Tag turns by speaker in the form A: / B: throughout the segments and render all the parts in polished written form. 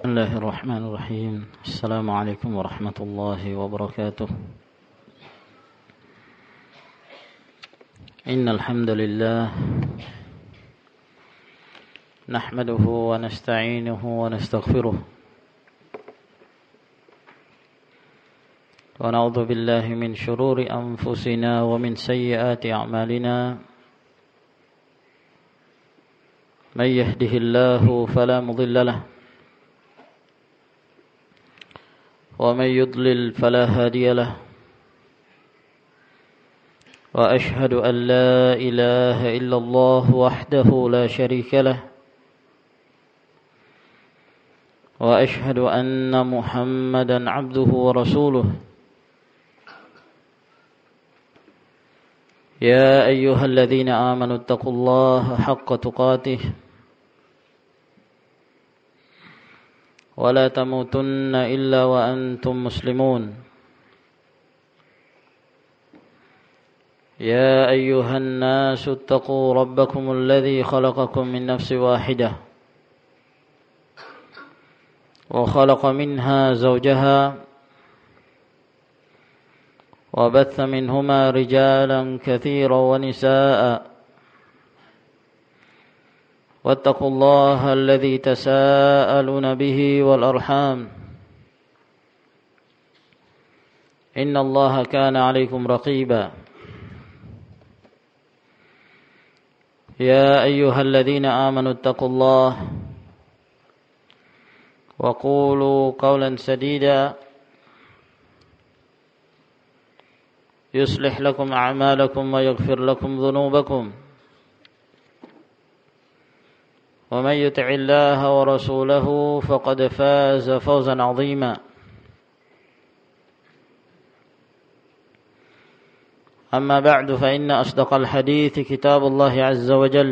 A: بسم الله الرحمن الرحيم. السلام عليكم ورحمة الله وبركاته. إن الحمد لله نحمده ونستعينه ونستغفره ونعوذ بالله من شرور أنفسنا ومن سيئات أعمالنا. من يهده الله فلا مضل له ومن يضلل فلا هادي له. وأشهد أن لا إله إلا الله وحده لا شريك له. وأشهد أن محمدا عبده ورسوله. يا أيها الذين آمنوا اتقوا الله حق تقاته ولا تموتن إلا وأنتم مسلمون. يا أيها الناس اتقوا ربكم الذي خلقكم من نفس واحدة وخلق منها زوجها وبث منهما رجالا كثيرا ونساء. واتقوا الله الذي تساءلون به والأرحام إن الله كان عليكم رقيبا. يا أيها الذين آمنوا اتقوا الله وقولوا قولا سديدا يصلح لكم أعمالكم ويغفر لكم ذنوبكم. ومن يطع الله ورسوله فقد فاز فوزا عظيما. أما بعد فإن أصدق الحديث كتاب الله عز وجل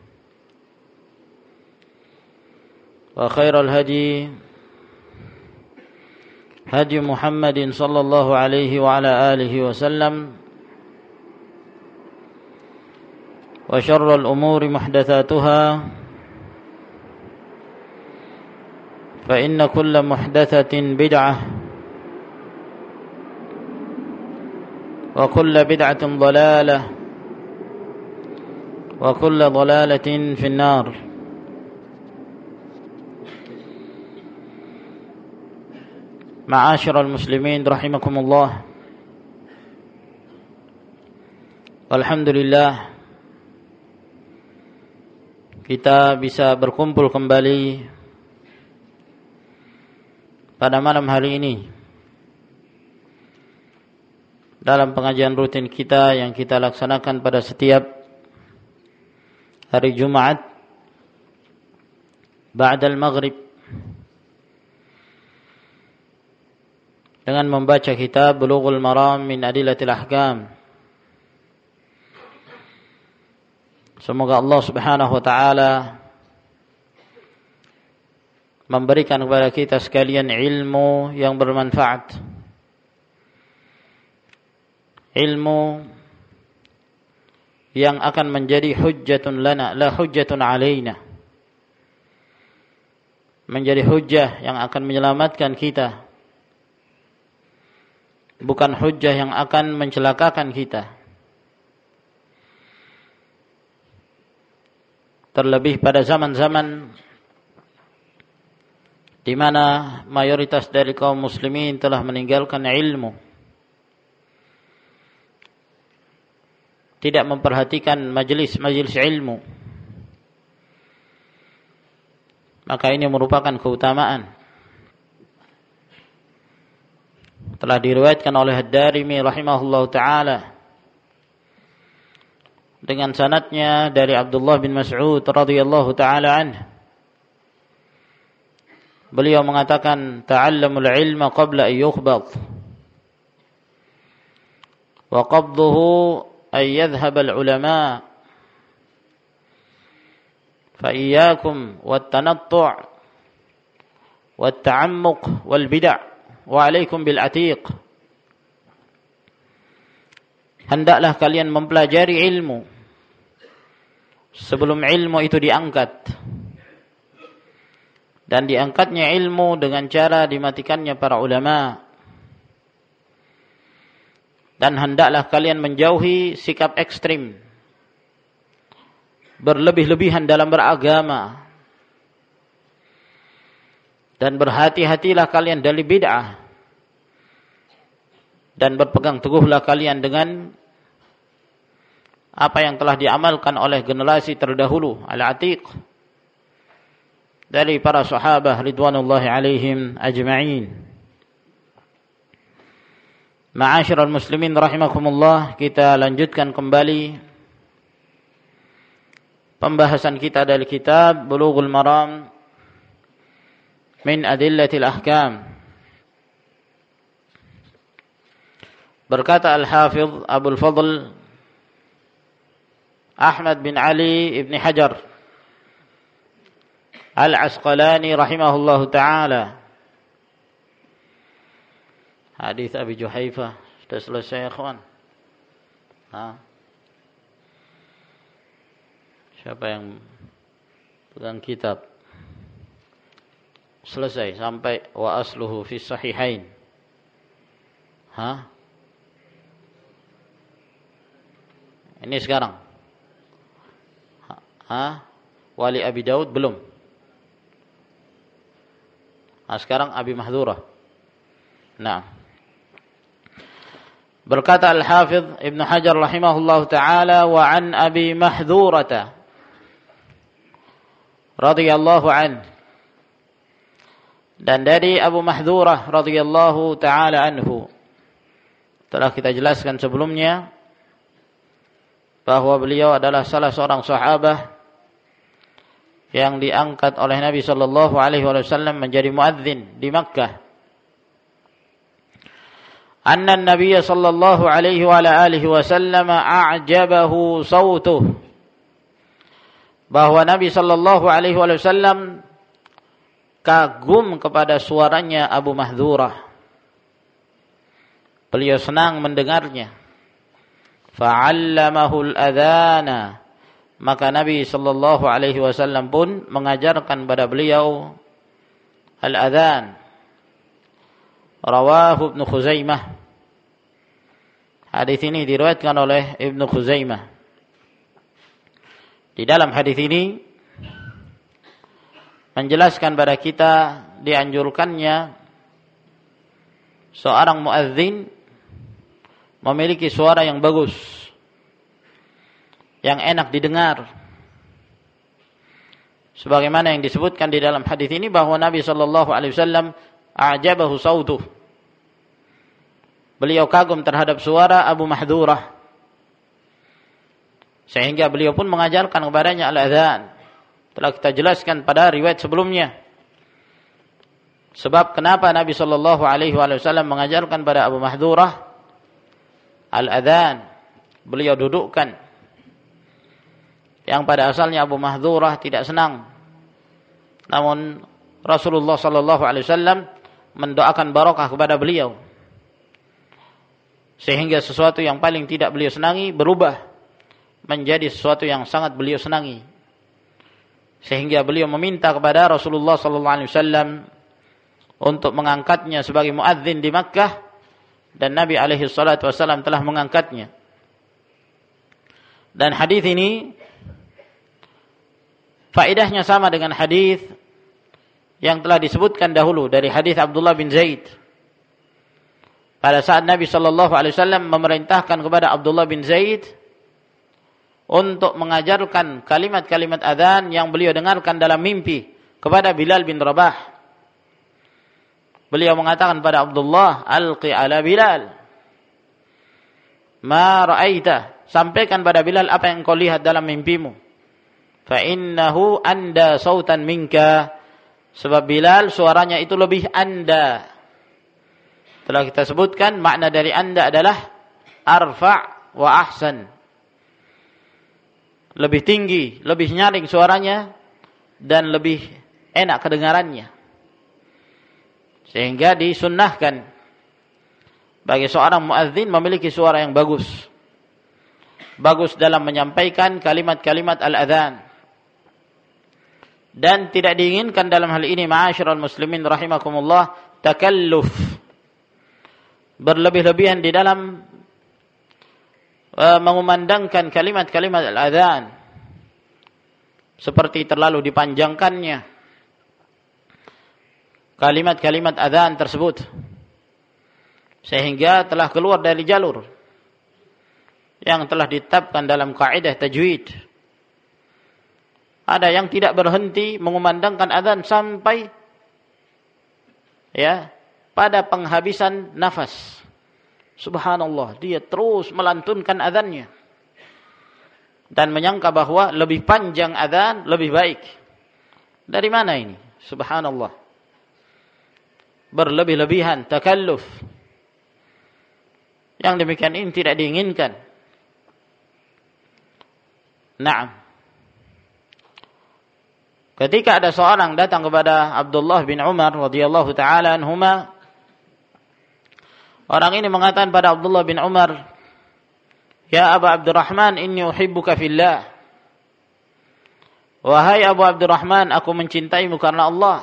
A: وخير الهدي هدي محمد صلى الله عليه وعلى آله وسلم وشر الأمور محدثاتها فإن كل محدثة بدعة وكل بدعة ضلالة وكل ضلالة في النار. معاشر المسلمين رحمكم الله. Alhamdulillah kita bisa berkumpul kembali pada malam hari ini dalam pengajian rutin kita yang kita laksanakan pada setiap hari Jumat ba'dal maghrib dengan membaca kitab Bulughul Maram min Adillatil Ahkam. Semoga Allah Subhanahu wa taala memberikan kepada kita sekalian ilmu yang bermanfaat, ilmu yang akan menjadi hujjatun lana la hujjatun alaina, menjadi hujjah yang akan menyelamatkan kita, bukan hujjah yang akan mencelakakan kita. Terlebih pada zaman-zaman di mana mayoritas dari kaum muslimin telah meninggalkan ilmu, tidak memperhatikan majelis-majelis ilmu, maka ini merupakan keutamaan. Telah diriwayatkan oleh Ad-Darimi rahimahullahu taala dengan sanadnya dari Abdullah bin Mas'ud radhiyallahu taala anhu. Beliau mengatakan, ta'allamul ilma qabla an yuqbad wa qabduhu ay yadhhab al ulama fa iyyakum wat tanattu' wat ta'ammuq wal bid'ah wa alaikum bil atiq. Hendaklah kalian mempelajari ilmu sebelum ilmu itu diangkat. dan diangkatnya ilmu dengan cara dimatikannya para ulama. Dan hendaklah kalian menjauhi sikap ekstrim, berlebih-lebihan dalam beragama, dan berhati-hatilah kalian dari bid'ah, dan berpegang teguhlah kalian dengan apa yang telah diamalkan oleh generasi terdahulu al-atiq dari para sahabat ridwanullahi alaihim ajma'in. Ma'asyiral muslimin rahimakumullah, kita lanjutkan kembali pembahasan kita dari kitab Bulughul Maram min Adillatil Ahkam. Berkata Al-Hafidh Abul Fadl Ahmad bin Ali ibn Hajar Al-Asqalani rahimahullahu ta'ala. Hadis Abi Juhaifah sudah selesai ya kawan? Siapa yang pegang kitab? Selesai sampai wa asluhu fi sahihain. Ini sekarang. Wali Abi Daud belum. Sekarang Abi Mahdhurah. Nah. Berkata Al-Hafidh Ibn Hajar rahimahullahu ta'ala, wa an Abi Mahdhurata radhiyallahu an. Dan dari Abu Mahdhurah radhiyallahu ta'ala anhu, telah kita jelaskan sebelumnya bahwa beliau adalah salah seorang sahabat yang diangkat oleh Nabi sallallahu alaihi wasallam menjadi muadzin di Makkah. Anna an-nabiy sallallahu alaihi wa ala alihi wasallam a'jabahu sautuh, bahwa Nabi sallallahu alaihi wasallam kagum kepada suaranya Abu Mahdhurah. Beliau senang mendengarnya. Fa'allamahul adhana, maka Nabi sallallahu alaihi wasallam pun mengajarkan pada beliau al-adhan. Rawahu Ibnu Khuzaimah. Hadis ini diriwayatkan oleh Ibnu Khuzaimah. Di dalam hadis ini menjelaskan pada kita dianjurkannya seorang muadzin memiliki suara yang bagus, yang enak didengar. Sebagaimana yang disebutkan di dalam hadis ini bahwa Nabi sallallahu alaihi wasallam a'jabahu sautuh. Beliau kagum terhadap suara Abu Mahdhurah, sehingga beliau pun mengajarkan kepadanya al-adhan. Telah kita jelaskan pada riwayat sebelumnya sebab kenapa Nabi sallallahu alaihi wasallam mengajarkan pada Abu Mahdhurah al-adhan. Beliau dudukkan yang pada asalnya Abu Mahdhurah tidak senang, namun Rasulullah sallallahu alaihi wasallam mendoakan barokah kepada beliau, sehingga sesuatu yang paling tidak beliau senangi berubah menjadi sesuatu yang sangat beliau senangi, sehingga beliau meminta kepada Rasulullah sallallahu alaihi wasallam untuk mengangkatnya sebagai muadzin di Makkah, dan Nabi alaihi salatu wasallam telah mengangkatnya. Dan hadis ini faedahnya sama dengan hadis yang telah disebutkan dahulu dari hadis Abdullah bin Zaid. Pada saat Nabi sallallahu alaihi wasallam memerintahkan kepada Abdullah bin Zaid untuk mengajarkan kalimat-kalimat adzan yang beliau dengarkan dalam mimpi kepada Bilal bin Rabah. Beliau mengatakan pada Abdullah, alqi ala Bilal ma ra'aita, sampaikan pada Bilal apa yang kau lihat dalam mimpimu. Fa innahu anda sautan minka, sebab Bilal suaranya itu lebih anda. Telah kita sebutkan makna dari anda adalah arfa' wa ahsan, lebih tinggi, lebih nyaring suaranya, dan lebih enak kedengarannya. Sehingga disunnahkan bagi seorang muadzin memiliki suara yang bagus. Bagus dalam menyampaikan kalimat-kalimat al-adhan. Dan tidak diinginkan dalam hal ini, ma'asyiral muslimin rahimakumullah, takalluf, berlebih-lebihan di dalam mengumandangkan kalimat-kalimat al-adzan, seperti terlalu dipanjangkannya kalimat-kalimat adzan tersebut sehingga telah keluar dari jalur yang telah ditetapkan dalam kaidah tajwid. Ada yang tidak berhenti mengumandangkan adzan sampai pada penghabisan nafas. Subhanallah, dia terus melantunkan adzannya dan menyangka bahwa lebih panjang adzan lebih baik. Dari mana ini? Subhanallah. Berlebih-lebihan, takalluf. Yang demikian ini tidak diinginkan. Naam. Ketika ada seorang datang kepada Abdullah bin Umar radhiyallahu taala anhuma, orang ini mengatakan pada Abdullah bin Umar, "Ya Aba Abdurrahman, inni uhibbuka fillah." Wahai Abu Abdurrahman, aku mencintaimu karena Allah.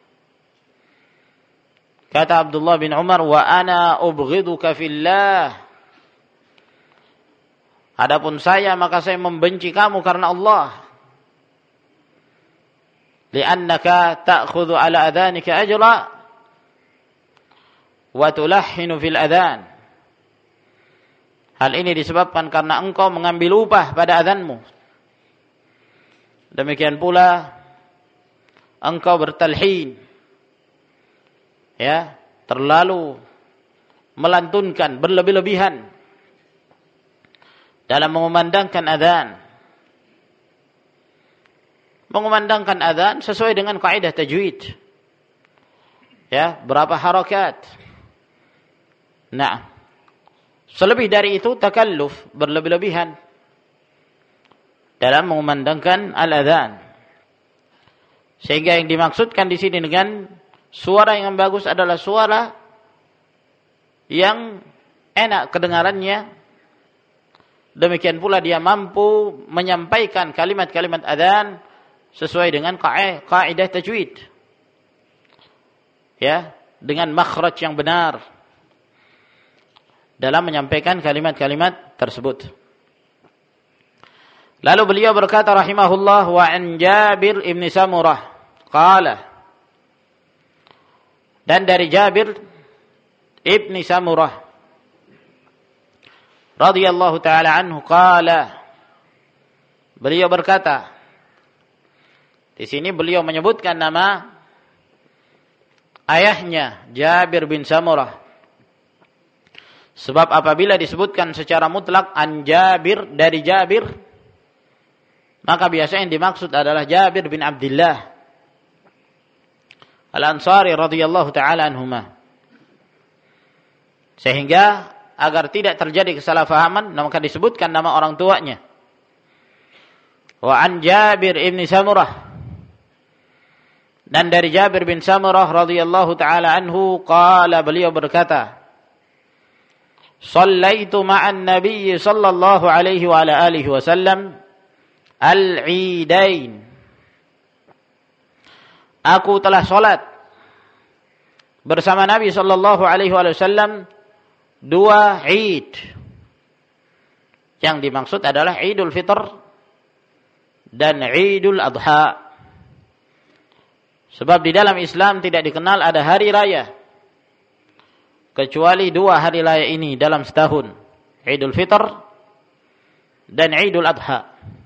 A: Kata Abdullah bin Umar, "Wa ana ubghiduka fillah." Adapun saya, maka saya membenci kamu karena Allah. Li'annaka ta'khudhu ala adhanika ajra wa tulahhinu fil adhan. Hal ini disebabkan karena engkau mengambil upah pada adzanmu. Demikian pula engkau bertalhin, terlalu melantunkan, berlebih-lebihan dalam mengumandangkan adzan. Mengumandangkan adzan sesuai dengan kaidah tajwid. Berapa harakat. Nah, selebih dari itu takalluf, berlebih-lebihan dalam mengumandangkan al-adzan. Sehingga yang dimaksudkan di sini dengan suara yang bagus adalah suara yang enak kedengarannya. Demikian pula dia mampu menyampaikan kalimat-kalimat adzan sesuai dengan kaidah tajwid. Dengan makhraj yang benar dalam menyampaikan kalimat-kalimat tersebut. Lalu beliau berkata rahimahullah, wa an Jabir ibn Samurah qala, dan dari Jabir ibn Samurah radhiyallahu taala anhu qala, beliau berkata, di sini beliau menyebutkan nama ayahnya Jabir bin Samurah. Sebab apabila disebutkan secara mutlak an Jabir, dari Jabir, maka biasanya yang dimaksud adalah Jabir bin Abdullah Al-Ansari radhiyallahu taala anhuma. Sehingga agar tidak terjadi kesalahpahaman, maka disebutkan nama orang tuanya. Wa an Jabir ibn Samurah, dan dari Jabir bin Samurah radhiyallahu taala anhu qala, beliau berkata, "Shallaitu ma'an Nabiy sallallahu alaihi wa ala alihi wasallam al-Eidain." Aku telah salat bersama Nabi sallallahu alaihi wasallam dua Eid. Yang dimaksud adalah Idul Fitr dan Idul Adha. Sebab di dalam Islam tidak dikenal ada hari raya kecuali dua hari raya ini dalam setahun, Idul Fitr dan Idul Adha.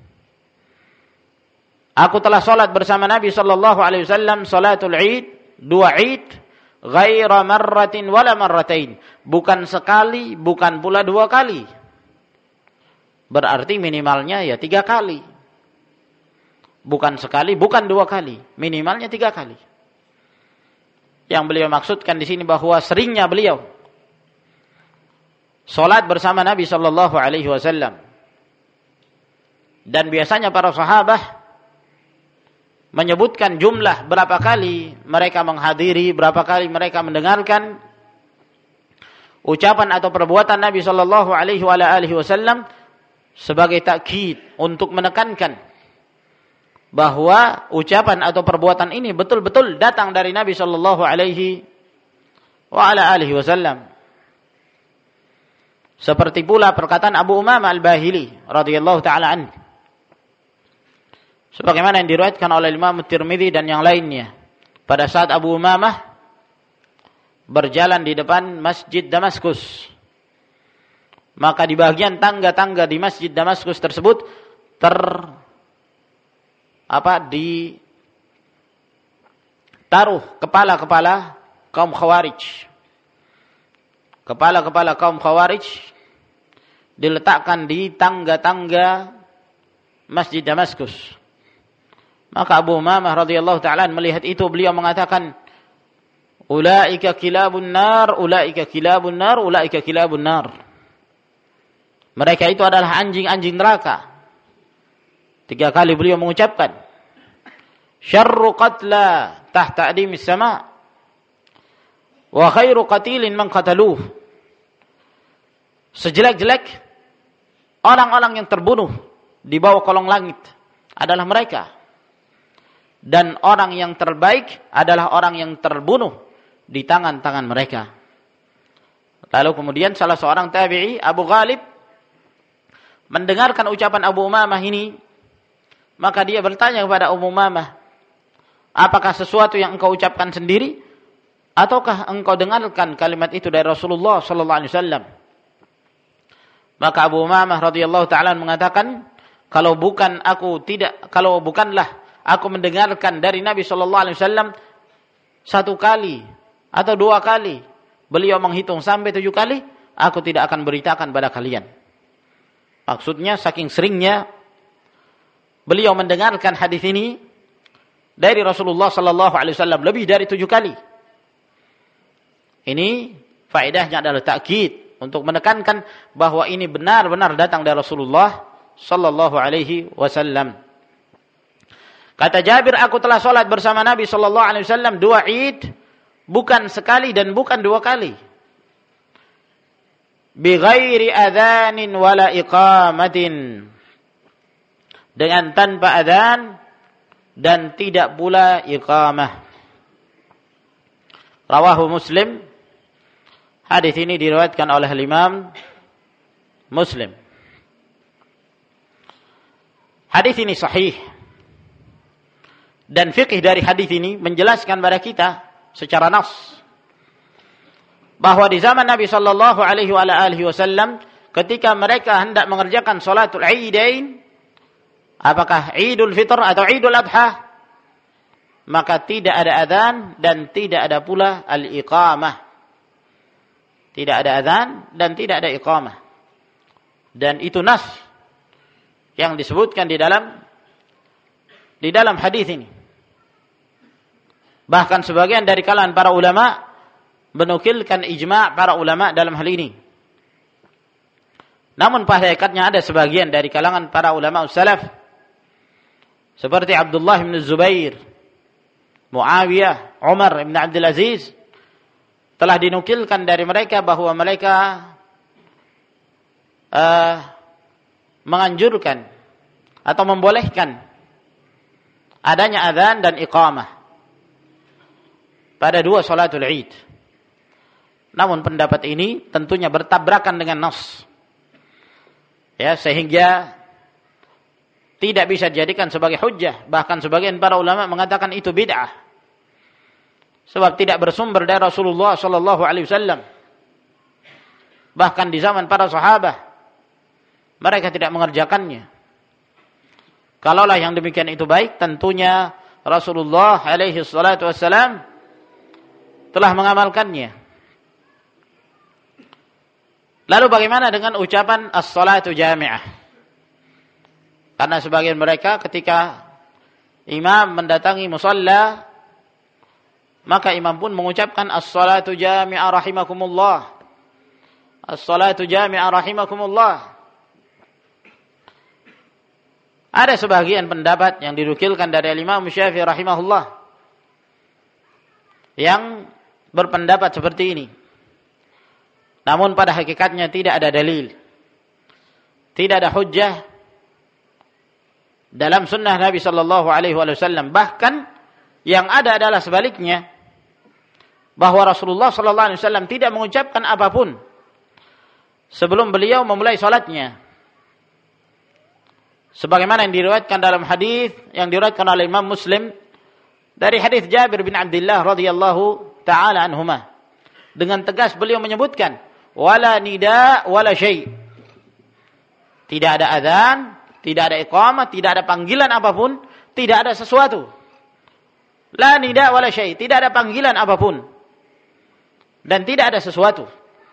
A: Aku telah salat bersama Nabi sallallahu alaihi wasallam salatul Id, dua Id, ghaira marratin wala marratain, bukan sekali, bukan pula dua kali. Berarti minimalnya 3 kali. Bukan sekali, bukan 2 kali, minimalnya 3 kali. Yang beliau maksudkan di sini bahwa seringnya beliau salat bersama Nabi sallallahu alaihi wasallam. Dan biasanya para sahabat menyebutkan jumlah berapa kali mereka menghadiri, berapa kali mereka mendengarkan ucapan atau perbuatan Nabi sallallahu alaihi wasallam sebagai takkid, untuk menekankan bahwa ucapan atau perbuatan ini betul-betul datang dari Nabi sallallahu alaihi wa ala alihi wasallam. Seperti pula perkataan Abu Umamah Al-Bahili radhiyallahu taala anhu, sebagaimana yang diriwayatkan oleh Imam Tirmidzi dan yang lainnya, pada saat Abu Umamah berjalan di depan Masjid Damaskus, maka di bagian tangga-tangga di Masjid Damaskus tersebut ditaruh kepala-kepala kaum Khawarij. Kepala-kepala kaum Khawarij diletakkan di tangga-tangga Masjid Damaskus. Maka Abu Umamah radhiyallahu ta'ala melihat itu, beliau mengatakan, ulaika kilabun nar, ulaika kilabun nar, ulaika kilabun nar. Mereka itu adalah anjing-anjing neraka. 3 kali beliau mengucapkan, syarru qatla tahta adimis sama' wa khairu qatilin man qataluh. Sejelek-jelek orang-orang yang terbunuh di bawah kolong langit adalah mereka, dan orang yang terbaik adalah orang yang terbunuh di tangan-tangan mereka. Lalu kemudian salah seorang tabi'i, Abu Ghalib, mendengarkan ucapan Abu Umamah ini, maka dia bertanya kepada Abu Umamah, apakah sesuatu yang engkau ucapkan sendiri ataukah engkau dengarkan kalimat itu dari Rasulullah sallallahu alaihi wasallam? Maka Abu Umamah radhiyallahu ta'ala mengatakan, kalau bukanlah aku mendengarkan dari Nabi sallallahu alaihi wasallam 1 kali atau 2 kali, beliau menghitung sampai 7 kali, aku tidak akan beritakan pada kalian. Maksudnya saking seringnya beliau mendengarkan hadis ini dari Rasulullah sallallahu alaihi wasallam lebih dari 7 kali. Ini faedahnya adalah takkid, untuk menekankan bahwa ini benar-benar datang dari Rasulullah sallallahu alaihi wasallam. Kata Jabir, aku telah salat bersama Nabi sallallahu alaihi wasallam 2 Id, bukan sekali dan bukan 2 kali. Bi ghairi adzanin wala iqamatin, dengan tanpa adzan dan tidak pula iqamah. Rawahu Muslim. Hadis ini diriwayatkan oleh Imam Muslim. Hadis ini sahih. Dan fikih dari hadis ini menjelaskan kepada kita secara nas bahwa di zaman Nabi sallallahu alaihi wasallam, ketika mereka hendak mengerjakan salatul Aidain, apakah Idul Fitr atau Idul Adha, maka tidak ada adzan dan tidak ada pula al-iqamah. Tidak ada adzan dan tidak ada iqamah. Dan itu nas yang disebutkan di dalam hadis ini. Bahkan sebagian dari kalangan para ulama menukilkan ijma' para ulama dalam hal ini. Namun pada hakikatnya ada sebagian dari kalangan para ulama salaf seperti Abdullah bin Zubair, Muawiyah, Umar bin Abdul Aziz, telah dinukilkan dari mereka bahwa mereka menganjurkan atau membolehkan adanya adzan dan iqamah pada 2 salatul Id. Namun pendapat ini tentunya bertabrakan dengan nas, ya, sehingga tidak bisa dijadikan sebagai hujjah. Bahkan sebagian para ulama mengatakan itu bid'ah, sebab tidak bersumber dari Rasulullah sallallahu alaihi wasallam. Bahkan di zaman para sahabat mereka tidak mengerjakannya. Kalaulah yang demikian itu baik, tentunya Rasulullah alaihi salatu wassalam telah mengamalkannya. Lalu bagaimana dengan ucapan as-salatu jami'ah? Karena sebagian mereka ketika imam mendatangi musalla, maka imam pun mengucapkan as-salatu jami'ah rahimakumullah. As-salatu jami'ah rahimakumullah. Ada sebagian pendapat yang dinukilkan dari Imam Syafi'i rahimahullah yang berpendapat seperti ini. Namun pada hakikatnya tidak ada dalil, tidak ada hujjah dalam sunnah Nabi sallallahu alaihi wasallam. Bahkan yang ada adalah sebaliknya, bahwa Rasulullah sallallahu alaihi wasallam tidak mengucapkan apapun sebelum beliau memulai salatnya. Sebagaimana yang diriwayatkan dalam hadis yang diriwayatkan oleh Imam Muslim dari hadis Jabir bin Abdullah radhiyallahu taala anhuma. Dengan tegas beliau menyebutkan, wala nida wala syai'. Tidak ada adzan, tidak ada iqamah, tidak ada panggilan apapun, tidak ada sesuatu. La nida wala syai', tidak ada panggilan apapun. Dan tidak ada sesuatu.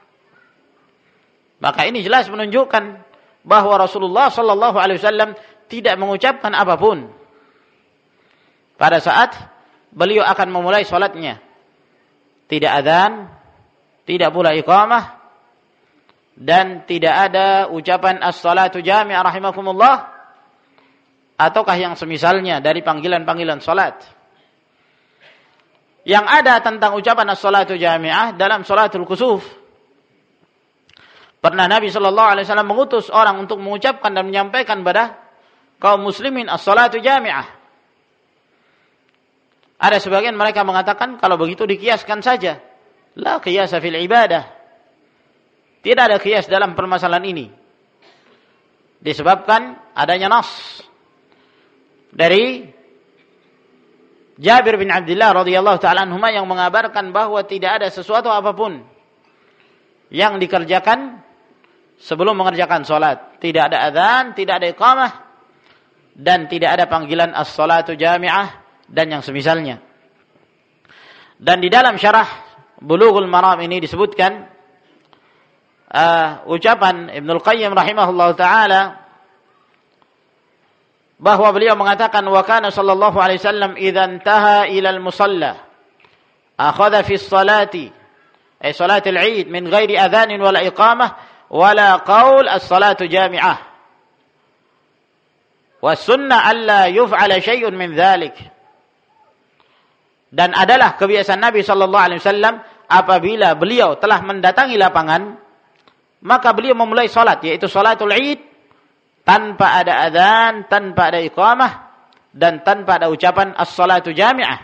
A: Maka ini jelas menunjukkan bahwa Rasulullah sallallahu alaihi wasallam tidak mengucapkan apapun pada saat beliau akan memulai salatnya. Tidak adzan, tidak pula iqamah, dan tidak ada ucapan as-salatu jami'ah rahimakumullah ataukah yang semisalnya dari panggilan-panggilan salat. Yang ada tentang ucapan as-salatu jami'ah dalam salatul kusuf. Pernah Nabi sallallahu alaihi wasallam mengutus orang untuk mengucapkan dan menyampaikan kepada kaum muslimin as-salatu jami'ah. Ada sebagian mereka mengatakan kalau begitu dikiaskan saja. La qiyasa fil ibadah. Tidak ada qiyas dalam permasalahan ini. Disebabkan adanya nas dari Jabir bin Abdullah radhiyallahu taala anhuma yang mengabarkan bahwa tidak ada sesuatu apapun yang dikerjakan sebelum mengerjakan salat. Tidak ada adzan, tidak ada iqamah, dan tidak ada panggilan as-salatu jami'ah dan yang semisalnya. Dan di dalam syarah Bulughul Maram ini disebutkan ucapan Ibnul Qayyim rahimahullahu taala bahwa beliau mengatakan wa kana sallallahu alaihi wasallam idza intaha ila al-musalla akhadha fi as-salati ay salatil 'id min ghairi adhan wala iqamah wala qaul as-salatu jami'ah wa sunnah alla yuf'ala syai'un min dhalik. Dan adalah kebiasaan Nabi sallallahu alaihi wasallam apabila beliau telah mendatangi lapangan maka beliau memulai salat, yaitu salatul 'id, tanpa ada adzan, tanpa ada iqamah, dan tanpa ada ucapan as-salatu jami'ah.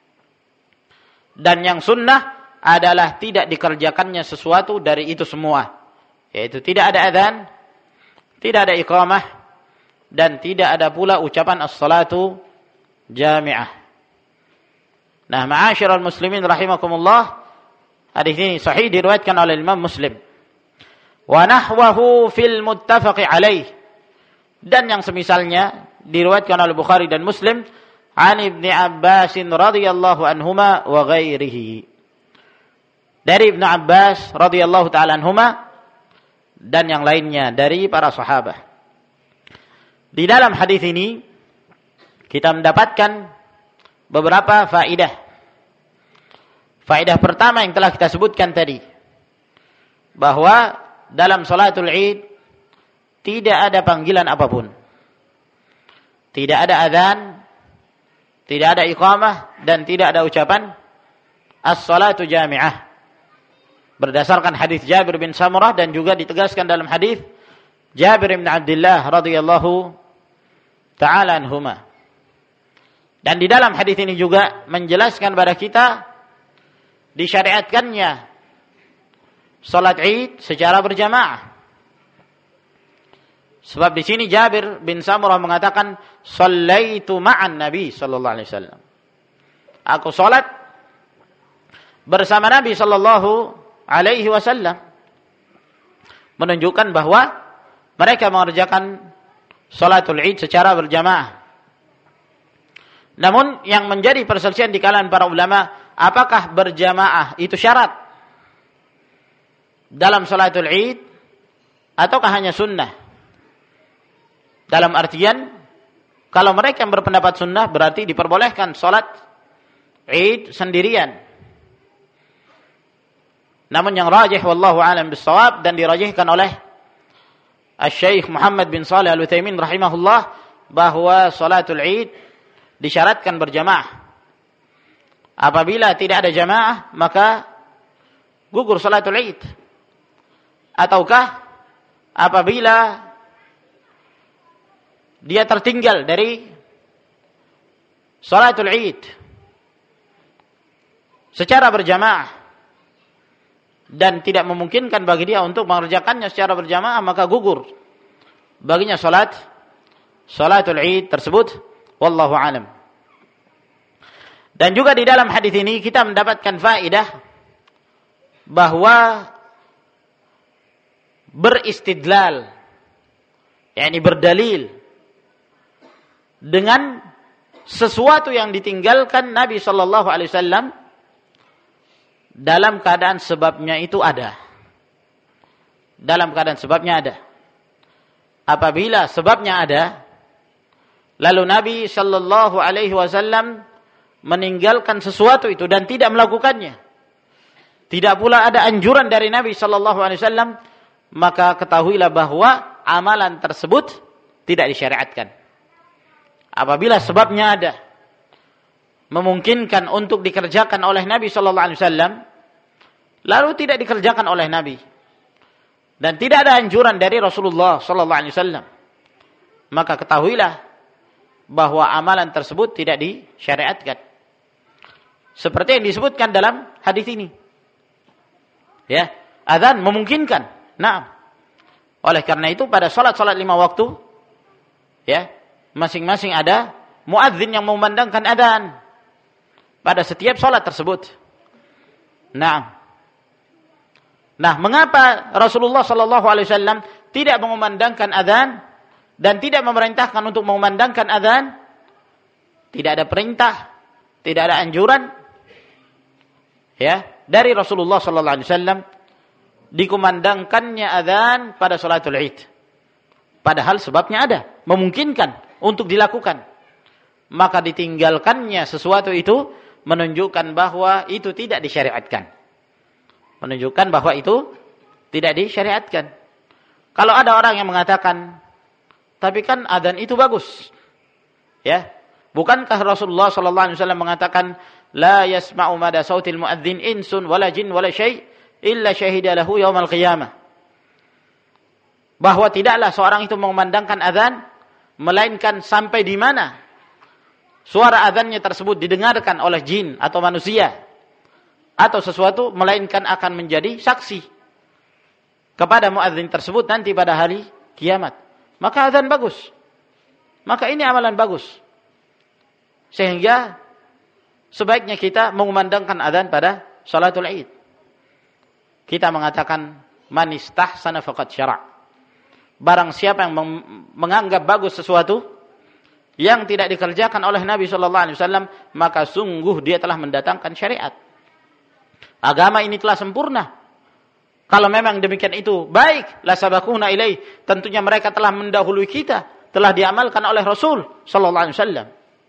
A: Dan yang sunnah adalah tidak dikerjakannya sesuatu dari itu semua, yaitu tidak ada adzan, tidak ada iqamah, dan tidak ada pula ucapan as-salatu jami'ah. Nah, ma'asyiral muslimin rahimakumullah, hadis ini sahih diriwayatkan oleh Imam Muslim. Wa nahwahu fil muttafaqi alaih. Dan yang semisalnya diriwayatkan oleh Bukhari dan Muslim an Ibnu Abbas radhiyallahu anhuma wa ghairihi. Dari Ibnu Abbas radhiyallahu taala anhuma dan yang lainnya dari para sahabat. Di dalam hadis ini kita mendapatkan beberapa faedah. Faedah pertama yang telah kita sebutkan tadi, bahwa dalam salatul 'id tidak ada panggilan apapun. Tidak ada adzan, tidak ada iqamah, dan tidak ada ucapan as-salatu jami'ah. Berdasarkan hadis Jabir bin Samurah dan juga ditegaskan dalam hadis Jabir bin Abdullah radhiyallahu ta'ala anhuma. Dan di dalam hadis ini juga menjelaskan kepada kita disyariatkannya salat Id secara berjamaah. Sebab di sini Jabir bin Samurah mengatakan shallaitu ma'an Nabi sallallahu alaihi wasallam. Aku salat bersama Nabi sallallahu alaihi wasallam. Menunjukkan bahwa mereka mengerjakan salatul Id secara berjamaah. Namun yang menjadi perselisihan di kalangan para ulama, apakah berjamaah itu syarat dalam salatul Id ataukah hanya sunnah? Dalam artian, kalau mereka yang berpendapat sunnah berarti diperbolehkan salat Id sendirian. Namun yang rajih wallahu a'lam bissawab dan dirajihkan oleh Asy-Syaikh Muhammad bin Shalih Al-Utsaimin rahimahullah bahwa salatul Id disyaratkan berjamaah. Apabila tidak ada jamaah maka gugur salatul Id. Ataukah apabila dia tertinggal dari salatul Id secara berjamaah dan tidak memungkinkan bagi dia untuk mengerjakannya secara berjamaah, maka gugur baginya salatul Id tersebut. Wallahu alam. Dan juga di dalam hadis ini kita mendapatkan faedah bahwa beristidlal, yakni berdalil dengan sesuatu yang ditinggalkan Nabi sallallahu alaihi wasallam dalam keadaan sebabnya itu ada. Dalam keadaan sebabnya ada. Apabila sebabnya ada, lalu Nabi sallallahu alaihi wasallam meninggalkan sesuatu itu dan tidak melakukannya, tidak pula ada anjuran dari Nabi sallallahu alaihi wasallam, maka ketahuilah bahwa amalan tersebut tidak disyariatkan. Apabila sebabnya ada, memungkinkan untuk dikerjakan oleh Nabi sallallahu alaihi wasallam, lalu tidak dikerjakan oleh Nabi dan tidak ada anjuran dari Rasulullah sallallahu alaihi wasallam, maka ketahuilah bahwa amalan tersebut tidak disyariatkan. Seperti yang disebutkan dalam hadis ini. Ya, azan memungkinkan. Nah, oleh karena itu pada salat-salat 5 waktu, ya, masing-masing ada muadzin yang memandangkan azan pada setiap salat tersebut. Nah, mengapa Rasulullah sallallahu alaihi wasallam tidak mengumandangkan azan dan tidak memerintahkan untuk mengumandangkan azan? Tidak ada perintah, tidak ada anjuran, ya, dari Rasulullah sallallahu alaihi wasallam dikumandangkannya azan pada salatul Id. Padahal sebabnya ada, memungkinkan untuk dilakukan. Maka ditinggalkannya sesuatu itu menunjukkan bahwa itu tidak disyariatkan. Menunjukkan bahwa itu tidak disyariatkan. Kalau ada orang yang mengatakan, tapi kan adzan itu bagus. Ya, bukankah Rasulullah sallallahu alaihi wasallam mengatakan, la yasma'u mada sautil muadzin insun wala jin wala syai' illa syahida lahu yaumal qiyamah. Bahwa tidaklah seorang itu mengumandangkan adzan melainkan sampai di mana suara adzannya tersebut didengarkan oleh jin atau manusia atau sesuatu, melainkan akan menjadi saksi kepada muadzin tersebut nanti pada hari kiamat. Maka adzan bagus. Maka ini amalan bagus. Sehingga sebaiknya kita mengumandangkan adzan pada salatul Id. Kita mengatakan man istahsana faqad syara'. Barang siapa yang menganggap bagus sesuatu yang tidak dikerjakan oleh Nabi sallallahu alaihi wasallam, maka sungguh dia telah mendatangkan syariat. Agama ini telah sempurna. Kalau memang demikian itu baik, la sabaquna ilaih, tentunya mereka telah mendahului kita, telah diamalkan oleh Rasul sallallahu alaihi wasallam.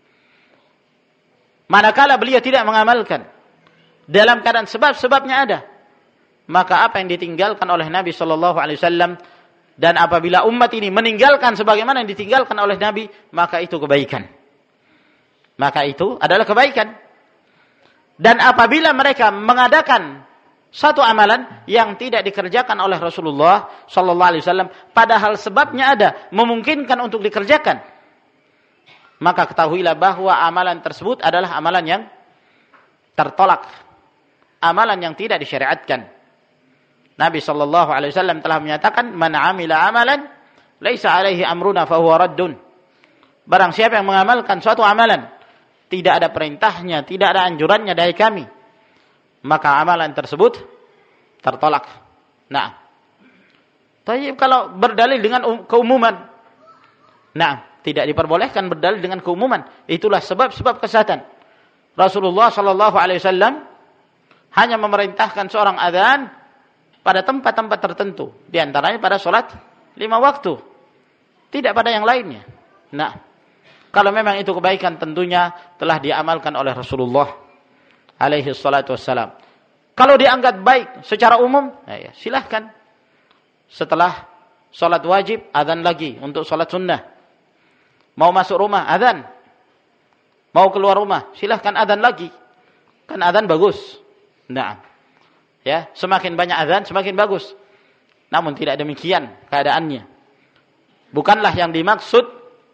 A: Manakala beliau tidak mengamalkan dalam keadaan sebab-sebabnya ada, maka apa yang ditinggalkan oleh Nabi sallallahu alaihi wasallam, dan apabila umat ini meninggalkan sebagaimana yang ditinggalkan oleh Nabi, maka itu kebaikan. Maka itu adalah kebaikan. Dan apabila mereka mengadakan satu amalan yang tidak dikerjakan oleh Rasulullah sallallahu alaihi wasallam, padahal sebabnya ada, memungkinkan untuk dikerjakan, maka ketahuilah bahwa amalan tersebut adalah amalan yang tertolak, amalan yang tidak disyariatkan. Nabi sallallahu alaihi wasallam telah menyatakan, man amila amalan laisa alaihi amruna fahuwa raddun. Barang siapa yang mengamalkan suatu amalan, tidak ada perintahnya, tidak ada anjurannya dari kami, maka amalan tersebut tertolak. Nah, tapi kalau berdalil dengan keumuman, nah, tidak diperbolehkan berdalil dengan keumuman. Itulah sebab-sebab kesesatan. Rasulullah sallallahu alaihi wasallam hanya memerintahkan seorang adzan pada tempat-tempat tertentu, di antaranya pada salat 5 waktu, tidak pada yang lainnya. Nah, kalau memang itu kebaikan, tentunya telah diamalkan oleh Rasulullah alaihi salatu wassalam. Kalau dianggap baik secara umum, ya silahkan. Setelah salat wajib, adzan lagi untuk salat sunnah. Mau masuk rumah, adzan. Mau keluar rumah, silahkan adzan lagi. Kan adzan bagus. Nah, ya, semakin banyak adzan semakin bagus. Namun tidak demikian keadaannya. Bukanlah yang dimaksud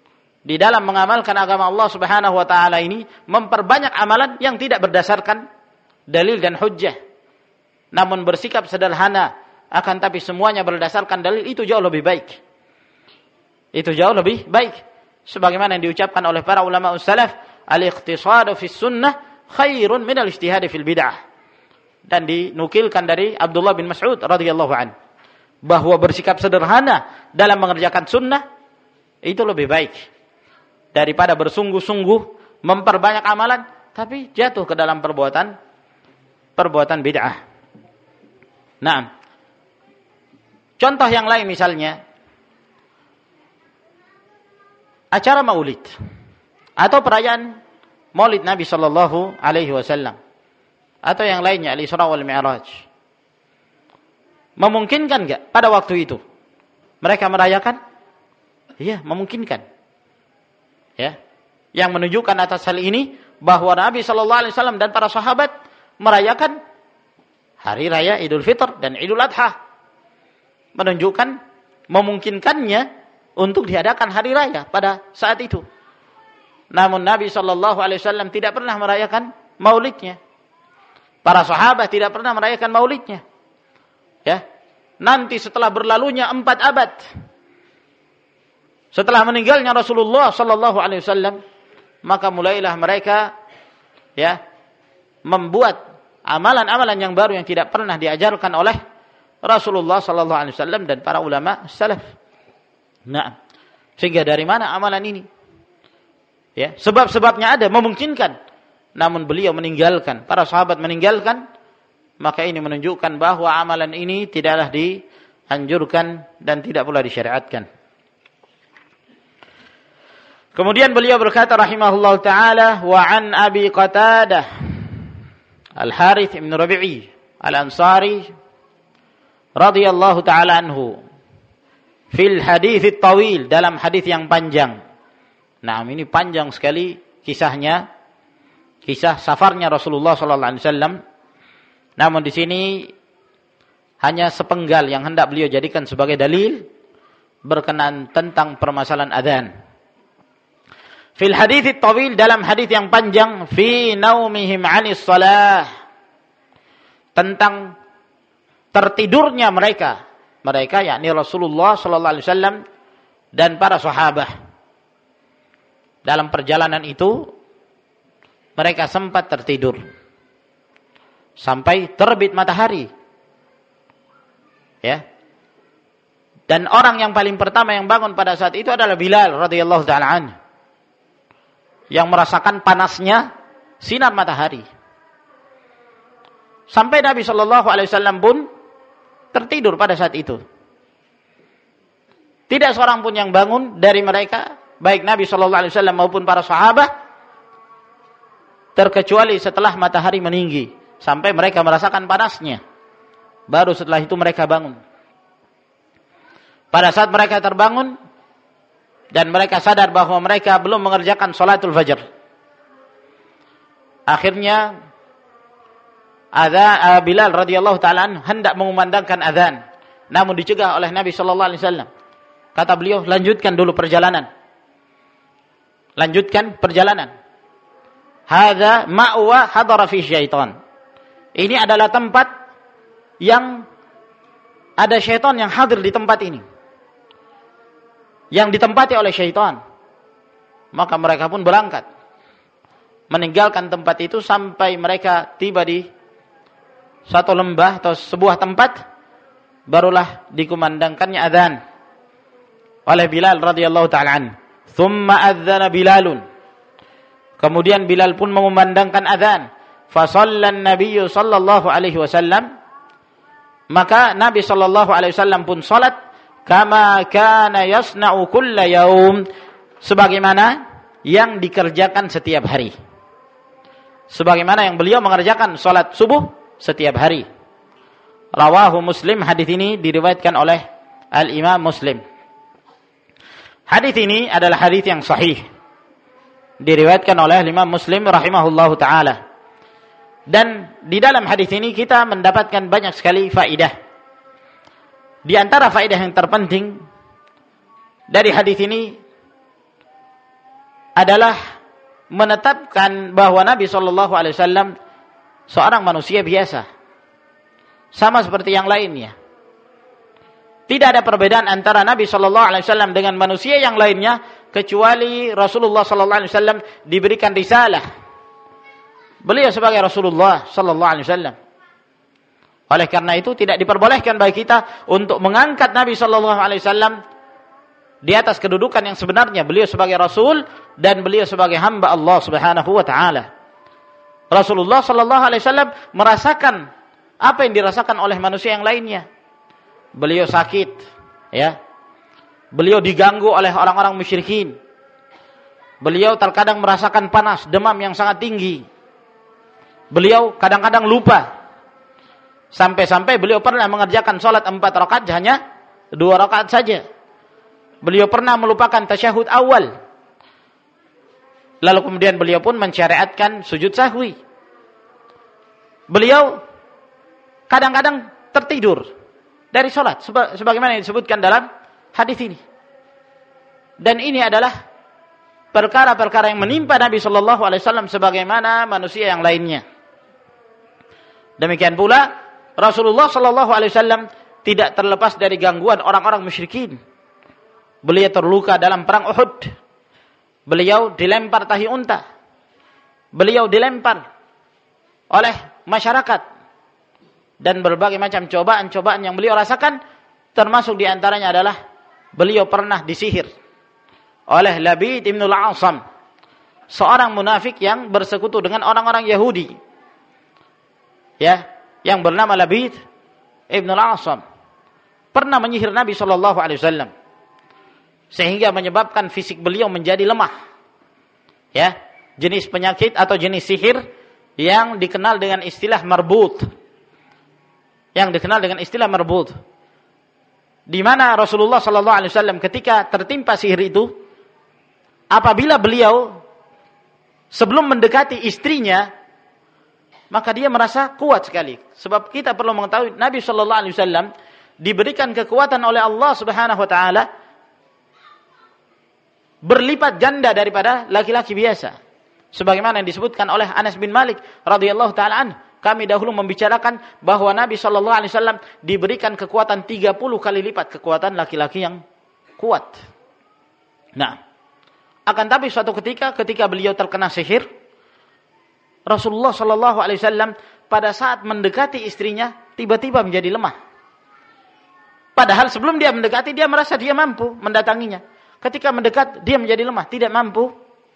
A: di dalam mengamalkan agama Allah Subhanahu wa taala ini memperbanyak amalan yang tidak berdasarkan dalil dan hujjah. Namun bersikap sederhana akan tapi semuanya berdasarkan dalil, itu jauh lebih baik. Itu jauh lebih baik. Sebagaimana yang diucapkan oleh para ulama salaf, al-iqtisadu fis sunnah khairun min al-ijtihad fil bid'ah. Dan dinukilkan dari Abdullah bin Mas'ud radhiyallahu anhu bahwa bersikap sederhana dalam mengerjakan sunnah itu lebih baik daripada bersungguh-sungguh memperbanyak amalan tapi jatuh ke dalam perbuatan bid'ah. Nah, contoh yang lain misalnya acara maulid atau perayaan maulid Nabi sallallahu alaihi wasallam atau yang lainnya, al-Isra wal Mi'raj. Memungkinkan enggak pada waktu itu mereka merayakan? Iya, memungkinkan. Ya. Yang menunjukkan atas hal ini bahwa Nabi sallallahu alaihi wasallam dan para sahabat merayakan hari raya Idul Fitr dan Idul Adha. Menunjukkan memungkinkannya untuk diadakan hari raya pada saat itu. Namun Nabi sallallahu alaihi wasallam tidak pernah merayakan maulidnya. Para sahabat tidak pernah merayakan maulidnya. Ya. Nanti setelah berlalunya 4 abad setelah meninggalnya Rasulullah sallallahu alaihi wasallam, maka mulailah mereka ya membuat amalan-amalan yang baru yang tidak pernah diajarkan oleh Rasulullah sallallahu alaihi wasallam dan para ulama salaf. Nah, sehingga dari mana amalan ini? Ya, sebab-sebabnya ada memungkinkan. Namun beliau meninggalkan, para sahabat meninggalkan, maka ini menunjukkan bahwa amalan ini tidaklah dianjurkan dan tidak pula disyariatkan. Kemudian beliau berkata rahimahullah ta'ala, wa an Abi Qatadah Al-Harith ibn Rabi'i Al-Ansari radhiyallahu ta'ala anhu fil hadits at-tawil, dalam hadis yang panjang. Nah, ini panjang sekali kisahnya, kisah safarnya Rasulullah sallallahu alaihi wasallam. Namun di sini hanya sepenggal yang hendak beliau jadikan sebagai dalil berkenaan tentang permasalahan adzan. Fil hadits at-tawil, dalam hadis yang panjang, fi naumihim 'anis shalah, tentang tertidurnya mereka yakni Rasulullah sallallahu alaihi wasallam dan para sahabat. Dalam perjalanan itu mereka sempat tertidur sampai terbit matahari. Ya. Dan orang yang paling pertama yang bangun pada saat itu adalah Bilal radhiyallahu taala anhu, yang merasakan panasnya sinar matahari. Sampai Nabi sallallahu alaihi wasallam pun tertidur pada saat itu. Tidak seorang pun yang bangun dari mereka, baik Nabi sallallahu alaihi wasallam maupun para sahabat, terkecuali setelah matahari meninggi sampai mereka merasakan panasnya. Baru setelah itu mereka bangun. Pada saat mereka terbangun dan mereka sadar bahwa mereka belum mengerjakan salatul fajr, akhirnya Bilal radhiyallahu taala hendak mengumandangkan azan, namun dicegah oleh Nabi sallallahu alaihi wasallam. Kata beliau, lanjutkan dulu perjalanan. Lanjutkan perjalanan. Hadza ma'wa hadara fi syaitan. Ini adalah tempat yang ada syaitan yang hadir di tempat ini, yang ditempati oleh syaitan. Maka mereka pun berangkat meninggalkan tempat itu sampai mereka tiba di satu lembah atau sebuah tempat, barulah dikumandangkannya azan oleh Bilal radhiyallahu taala an. Tsumma adzana Bilalun, kemudian Bilal pun mengumandangkan azan. Fa shallan nabiyyu sallallahu alaihi wasallam, maka Nabi sallallahu alaihi wasallam pun salat kama kana yasna'u kulla yaum, sebagaimana yang dikerjakan setiap hari. Sebagaimana yang beliau mengerjakan salat subuh setiap hari. Rawahu Muslim, hadis ini diriwayatkan oleh Al-Imam Muslim. Hadis ini adalah hadis yang sahih, diriwayatkan oleh Imam Muslim rahimahullahu taala. Dan di dalam hadis ini kita mendapatkan banyak sekali faidah. Di antara faidah yang terpenting dari hadis ini adalah menetapkan bahwa Nabi sallallahu alaihi wasallam seorang manusia biasa, sama seperti yang lainnya. Tidak ada perbedaan antara Nabi sallallahu alaihi wasallam dengan manusia yang lainnya, kecuali Rasulullah sallallahu alaihi wasallam diberikan risalah. Beliau sebagai Rasulullah sallallahu alaihi wasallam. Oleh karena itu tidak diperbolehkan bagi kita untuk mengangkat Nabi sallallahu alaihi wasallam di atas kedudukan yang sebenarnya. Beliau sebagai Rasul dan beliau sebagai hamba Allah Subhanahu wa taala. Rasulullah sallallahu alaihi wasallam merasakan apa yang dirasakan oleh manusia yang lainnya. Beliau sakit, ya. Beliau diganggu oleh orang-orang musyrikin. Beliau terkadang merasakan panas, demam yang sangat tinggi. Beliau kadang-kadang lupa. Sampai-sampai beliau pernah mengerjakan salat 4 rakaat hanya 2 rakaat saja. Beliau pernah melupakan tasyahud awal. Lalu kemudian beliau pun mensyariatkan sujud sahwi. Beliau kadang-kadang tertidur dari salat sebagaimana yang disebutkan dalam hadis ini. Dan ini adalah perkara-perkara yang menimpa Nabi sallallahu alaihi wasallam sebagaimana manusia yang lainnya. Demikian pula Rasulullah sallallahu alaihi wasallam tidak terlepas dari gangguan orang-orang musyrikin. Beliau terluka dalam perang Uhud. Beliau dilempar tahi unta. Beliau dilempar oleh masyarakat. Dan berbagai macam cobaan-cobaan yang beliau rasakan, termasuk diantaranya adalah beliau pernah disihir oleh Labid ibn al-Asam, seorang munafik yang bersekutu dengan orang-orang Yahudi, ya, yang bernama Labid ibn al-Asam, pernah menyihir Nabi sallallahu alaihi wasallam sehingga menyebabkan fisik beliau menjadi lemah. Ya, jenis penyakit atau jenis sihir yang dikenal dengan istilah marbut. Yang dikenal dengan istilah marbut. Di mana Rasulullah sallallahu alaihi wasallam ketika tertimpa sihir itu, apabila beliau sebelum mendekati istrinya, maka dia merasa kuat sekali. Sebab kita perlu mengetahui Nabi sallallahu alaihi wasallam diberikan kekuatan oleh Allah Subhanahu wa taala berlipat ganda daripada laki-laki biasa. Sebagaimana yang disebutkan oleh Anas bin Malik radhiyallahu taala anhu, kami dahulu membicarakan bahwa Nabi sallallahu alaihi wasallam diberikan kekuatan 30 kali lipat kekuatan laki-laki yang kuat. Nah, akan tapi suatu ketika beliau terkena sihir, Rasulullah sallallahu alaihi wasallam pada saat mendekati istrinya tiba-tiba menjadi lemah. Padahal sebelum dia mendekati dia merasa dia mampu mendatanginya. Ketika mendekat dia menjadi lemah, tidak mampu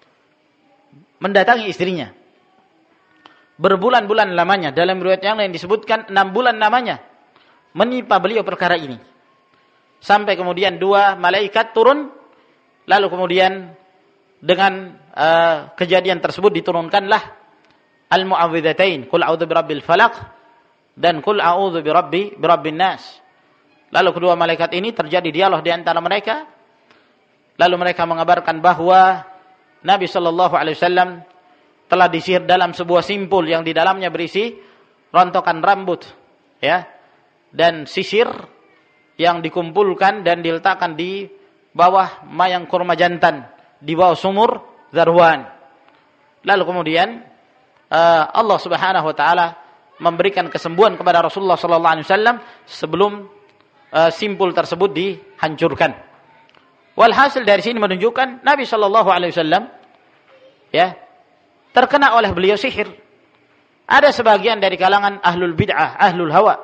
A: mendatangi istrinya. Berbulan-bulan lamanya, dalam riwayat yang lain disebutkan 6 bulan lamanya menimpa beliau perkara ini. Sampai kemudian 2 malaikat turun, lalu kemudian dengan kejadian tersebut diturunkanlah al-mu'awwidhatain, qul a'udzu birabbil falaq dan qul a'udzu birabbin nas. Lalu kedua malaikat ini terjadi dialog di antara mereka. Lalu mereka mengabarkan bahwa Nabi sallallahu alaihi wasallam telah disihir dalam sebuah simpul yang di dalamnya berisi rontokan rambut, ya, dan sisir yang dikumpulkan dan diletakkan di bawah mayang kurma jantan, di bawah sumur Zarwan. Lalu kemudian Allah Subhanahu wa taala memberikan kesembuhan kepada Rasulullah sallallahu alaihi wasallam sebelum simpul tersebut dihancurkan. Walhasil dari sini menunjukkan Nabi sallallahu alaihi wasallam, ya, terkena oleh beliau sihir. Ada sebagian dari kalangan ahlul bid'ah, ahlul hawa.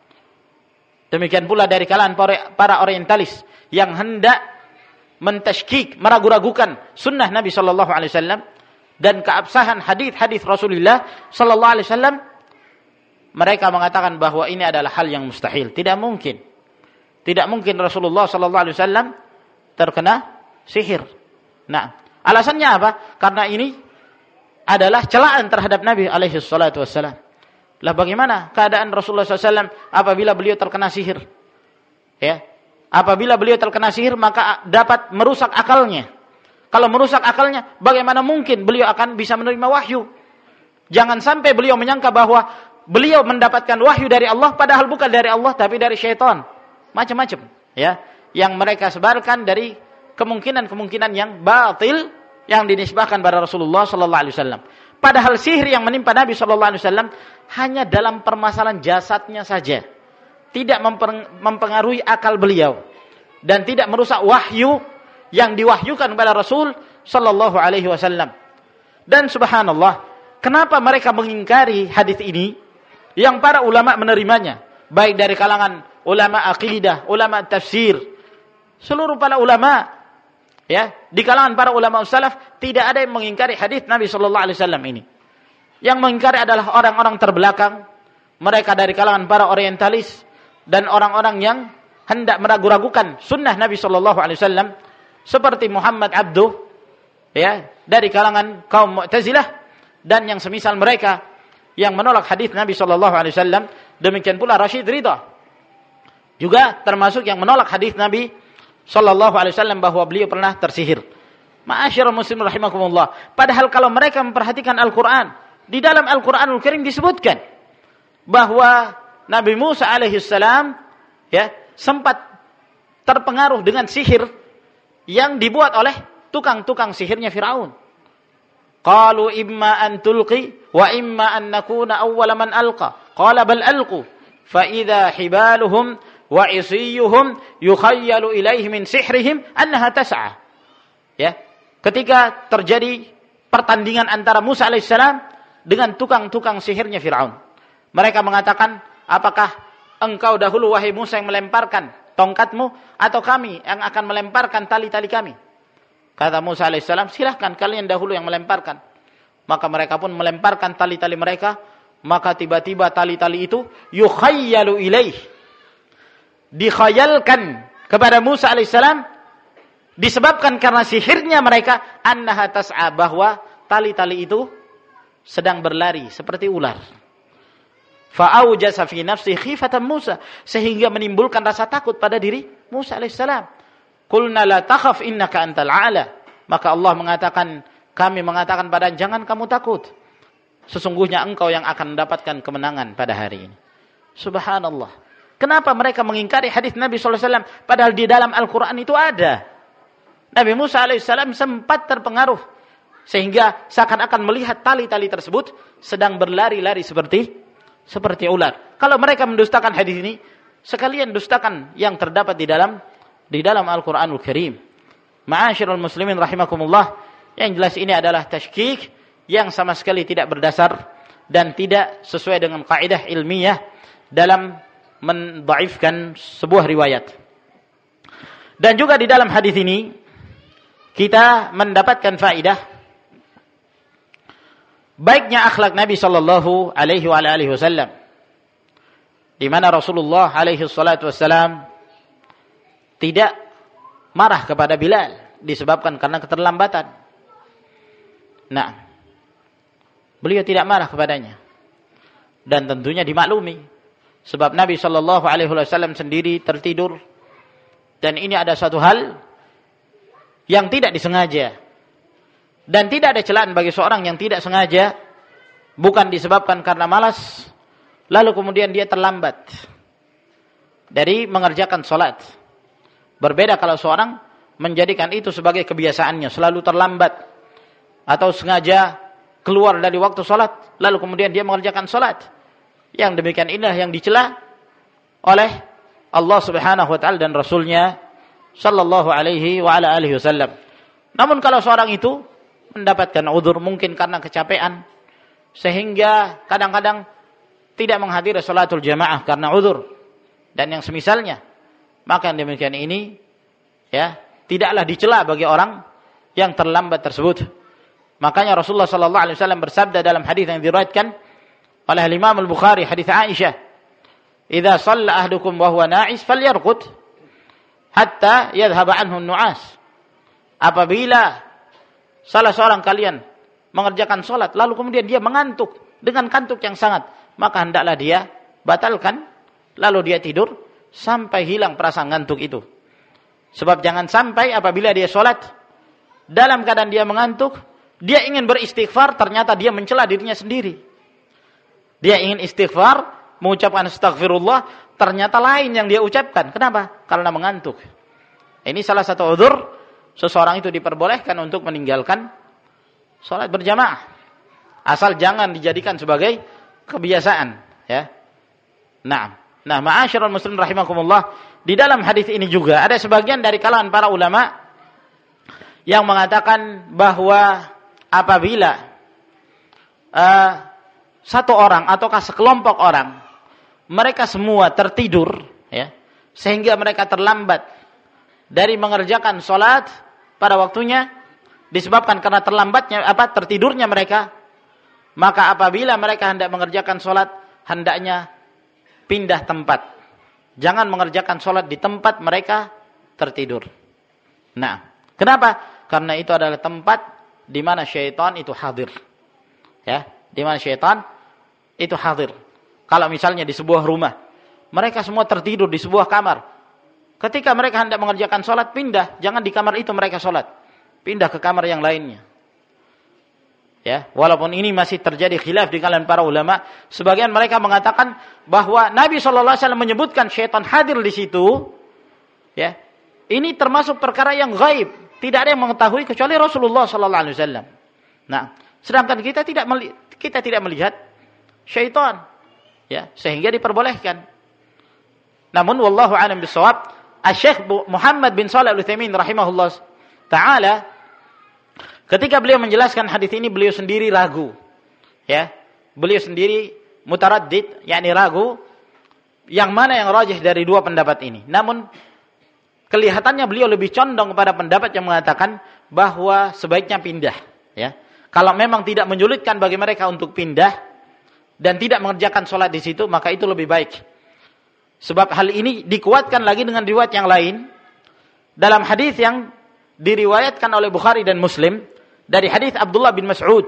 A: Demikian pula dari kalangan para orientalis yang hendak mentashkik, meragu-ragukan sunnah Nabi sallallahu alaihi wasallam dan keabsahan hadis-hadis Rasulullah sallallahu alaihi wasallam. Mereka mengatakan bahwa ini adalah hal yang mustahil, tidak mungkin. Tidak mungkin Rasulullah sallallahu alaihi wasallam terkena sihir. Nah, alasannya apa? Karena ini adalah celaan terhadap Nabi alaihi salatu wassalam. Lah bagaimana keadaan Rasulullah SAW apabila beliau terkena sihir? Ya, apabila beliau terkena sihir maka dapat merusak akalnya. Kalau merusak akalnya, bagaimana mungkin beliau akan bisa menerima wahyu? Jangan sampai beliau menyangka bahwa beliau mendapatkan wahyu dari Allah, padahal bukan dari Allah tapi dari syaitan. Macam-macam, ya, yang mereka sebarkan dari kemungkinan-kemungkinan yang batil, yang dinisbahkan pada Rasulullah sallallahu alaihi wasallam. Padahal sihir yang menimpa Nabi sallallahu alaihi wasallam hanya dalam permasalahan jasadnya saja. Tidak mempengaruhi akal beliau dan tidak merusak wahyu yang diwahyukan kepada Rasul sallallahu alaihi wasallam. Dan subhanallah, kenapa mereka mengingkari hadis ini yang para ulama menerimanya, baik dari kalangan ulama akidah, ulama tafsir, seluruh para ulama, ya, di kalangan para ulama salaf tidak ada yang mengingkari hadis Nabi sallallahu alaihi wasallam ini. Yang mengingkari adalah orang-orang terbelakang, mereka dari kalangan para orientalis dan orang-orang yang hendak meragu-ragukan sunnah Nabi sallallahu alaihi wasallam seperti Muhammad Abduh, ya, dari kalangan kaum Mu'tazilah dan yang semisal mereka yang menolak hadis Nabi sallallahu alaihi wasallam. Demikian pula Rashid Ridha juga termasuk yang menolak hadis Nabi sallallahu alaihi wasallam bahwa beliau pernah tersihir. Ma'asyiral muslimin rahimakumullah. Padahal kalau mereka memperhatikan Al-Qur'an, di dalam Al-Qur'anul Karim disebutkan bahwa Nabi Musa alaihissalam, ya, sempat terpengaruh dengan sihir yang dibuat oleh tukang-tukang sihirnya Firaun. Qalu imma an tulqi wa imma an nakuna awwala man alqa. Qala bal alqu fa idza hibaluhum wa isiyuhum yukhayyalu ilaihi min sihrihim annaha tas'a. Ya, ketika terjadi pertandingan antara Musa alaihissalam dengan tukang-tukang sihirnya Firaun. Mereka mengatakan, apakah engkau dahulu wahai Musa yang melemparkan tongkatmu atau kami yang akan melemparkan tali-tali kami? Kata Musa alaihissalam, silahkan kalian dahulu yang melemparkan. Maka mereka pun melemparkan tali-tali mereka. Maka tiba-tiba tali-tali itu yukhayyalu ilaih, dikhayalkan kepada Musa alaihissalam, disebabkan karena sihirnya mereka, annaha tas'a, bahwa tali-tali itu sedang berlari seperti ular. Fa'aujasa fi nafsi khifatan Musa, sehingga menimbulkan rasa takut pada diri Musa alaihissalam. Qulna la takhaf innaka antal a'la. Maka Allah mengatakan, kami mengatakan pada jangan kamu takut, sesungguhnya engkau yang akan mendapatkan kemenangan pada hari ini. Subhanallah. Kenapa mereka mengingkari hadis Nabi sallallahu alaihi wasallam padahal di dalam Al-Qur'an itu ada? Nabi Musa alaihissalam sempat terpengaruh sehingga seakan-akan melihat tali-tali tersebut sedang berlari-lari seperti ular. Kalau mereka mendustakan hadis ini, sekalian dustakan yang terdapat di dalam Al-Qur'anul Karim. Ma'asyiral muslimin rahimakumullah, yang jelas ini adalah tashkik yang sama sekali tidak berdasar dan tidak sesuai dengan kaidah ilmiah dalam mendhaifkan sebuah riwayat. Dan juga di dalam hadis ini kita mendapatkan faedah baiknya akhlak Nabi sallallahu alaihi wasallam, di mana Rasulullah alaihi salatu wasallam tidak marah kepada Bilal disebabkan karena keterlambatan. Nah, beliau tidak marah kepadanya. Dan tentunya dimaklumi sebab Nabi sallallahu alaihi wasallam sendiri tertidur, dan ini ada satu hal yang tidak disengaja. Dan tidak ada celaan bagi seorang yang tidak sengaja, bukan disebabkan karena malas, lalu kemudian dia terlambat dari mengerjakan salat. Berbeda kalau seorang menjadikan itu sebagai kebiasaannya, selalu terlambat atau sengaja keluar dari waktu salat, lalu kemudian dia mengerjakan salat. Yang demikian inilah yang dicela oleh Allah Subhanahu wa taala dan Rasulnya sallallahu alaihi wa ala alihi wasallam. Namun kalau seorang itu mendapatkan udzur, mungkin karena kecapean sehingga kadang-kadang tidak menghadiri salatul jamaah karena udzur dan yang semisalnya, maka yang demikian ini, ya, tidaklah dicela bagi orang yang terlambat tersebut. Makanya Rasulullah sallallahu alaihi wasallam bersabda dalam hadis yang diriwayatkan oleh Imam Al-Bukhari, hadis Aisyah, "Idza shalla ahdukum wa huwa na'is falyarqud hatta yadhhab anhu an-nu'as." Apabila salah seorang kalian mengerjakan salat lalu kemudian dia mengantuk dengan kantuk yang sangat, maka hendaklah dia batalkan lalu dia tidur sampai hilang perasaan ngantuk itu. Sebab jangan sampai apabila dia salat dalam keadaan dia mengantuk, dia ingin beristighfar, ternyata dia mencela dirinya sendiri. Dia ingin istighfar, mengucapkan astagfirullah, ternyata lain yang dia ucapkan. Kenapa? Karena mengantuk. Ini salah satu udzur seseorang itu diperbolehkan untuk meninggalkan salat berjamaah. Asal jangan dijadikan sebagai kebiasaan, ya. Nah, ma'asyiral muslimin rahimakumullah, di dalam hadis ini juga ada sebagian dari kalangan para ulama yang mengatakan bahwa apabila satu orang ataukah sekelompok orang mereka semua tertidur, ya, sehingga mereka terlambat dari mengerjakan salat pada waktunya disebabkan karena tertidurnya mereka, maka apabila mereka hendak mengerjakan salat hendaknya pindah tempat. Jangan mengerjakan salat di tempat mereka tertidur. Nah, kenapa? Karena itu adalah tempat di mana syaitan itu hadir. Ya, di mana syaitan itu hadir. Kalau misalnya di sebuah rumah, mereka semua tertidur di sebuah kamar. Ketika mereka hendak mengerjakan salat, pindah, jangan di kamar itu mereka salat. Pindah ke kamar yang lainnya. Ya, walaupun ini masih terjadi khilaf di kalangan para ulama, sebagian mereka mengatakan bahwa Nabi sallallahu alaihi wasallam menyebutkan syaitan hadir di situ, ya. Ini termasuk perkara yang gaib, tidak ada yang mengetahui kecuali Rasulullah sallallahu alaihi wasallam. Nah, sedangkan kita tidak melihat syaitan, ya, sehingga diperbolehkan. Namun wallahu a'lam bishawab, Asy-Syaikh Muhammad bin Shalih Al-Utsaimin rahimahullah taala, ketika beliau menjelaskan hadis ini, beliau sendiri ragu. Ya, beliau sendiri mutaraddid, yakni ragu yang mana yang rajih dari dua pendapat ini. Namun kelihatannya beliau lebih condong kepada pendapat yang mengatakan bahwa sebaiknya pindah, ya. Kalau memang tidak menyulitkan bagi mereka untuk pindah dan tidak mengerjakan salat di situ, maka itu lebih baik. Sebab hal ini dikuatkan lagi dengan riwayat yang lain dalam hadis yang diriwayatkan oleh Bukhari dan Muslim dari hadis Abdullah bin Mas'ud,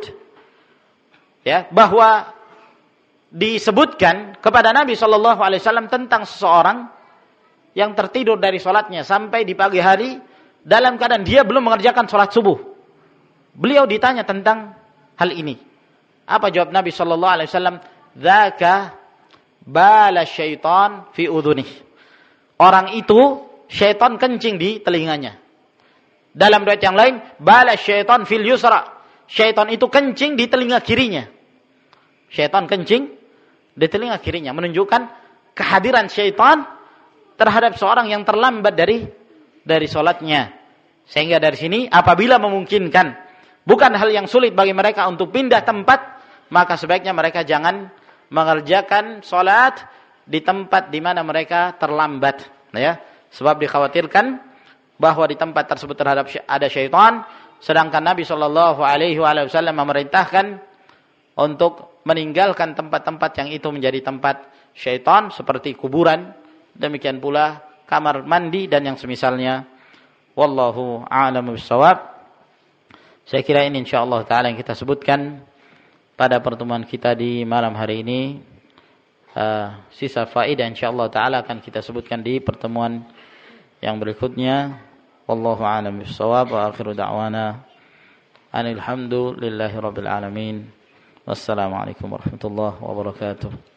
A: ya, bahwa disebutkan kepada Nabi sallallahu alaihi wasallam tentang seseorang yang tertidur dari salatnya sampai di pagi hari dalam keadaan dia belum mengerjakan salat subuh. Beliau ditanya tentang hal ini. Apa jawab Nabi sallallahu alaihi wasallam? Dzaka bala syaitan fi udhunih. Orang itu syaitan kencing di telinganya. Dalam riwayat yang lain, bala syaitan fil yusra. Syaitan itu kencing di telinga kirinya. Syaitan kencing di telinga kirinya, menunjukkan kehadiran syaitan terhadap seorang yang terlambat dari salatnya. Sehingga dari sini apabila memungkinkan, bukan hal yang sulit bagi mereka untuk pindah tempat, maka sebaiknya mereka jangan mengerjakan salat di tempat di mana mereka terlambat, ya. Sebab dikhawatirkan bahwa di tempat tersebut ada syaitan, sedangkan Nabi sallallahu alaihi wasallam memerintahkan untuk meninggalkan tempat-tempat yang itu menjadi tempat syaitan seperti kuburan, demikian pula kamar mandi dan yang semisalnya. Wallahu a'lamu bissawab. Saya kira ini insyaallah taala yang kita sebutkan pada pertemuan kita di malam hari ini. Sisa faedah insyaallah taala akan kita sebutkan di pertemuan yang berikutnya. Wallahu a'lam bissawab wa akhiru da'wana alhamdulillahi rabbil alamin. Wassalamualaikum warahmatullahi wabarakatuh.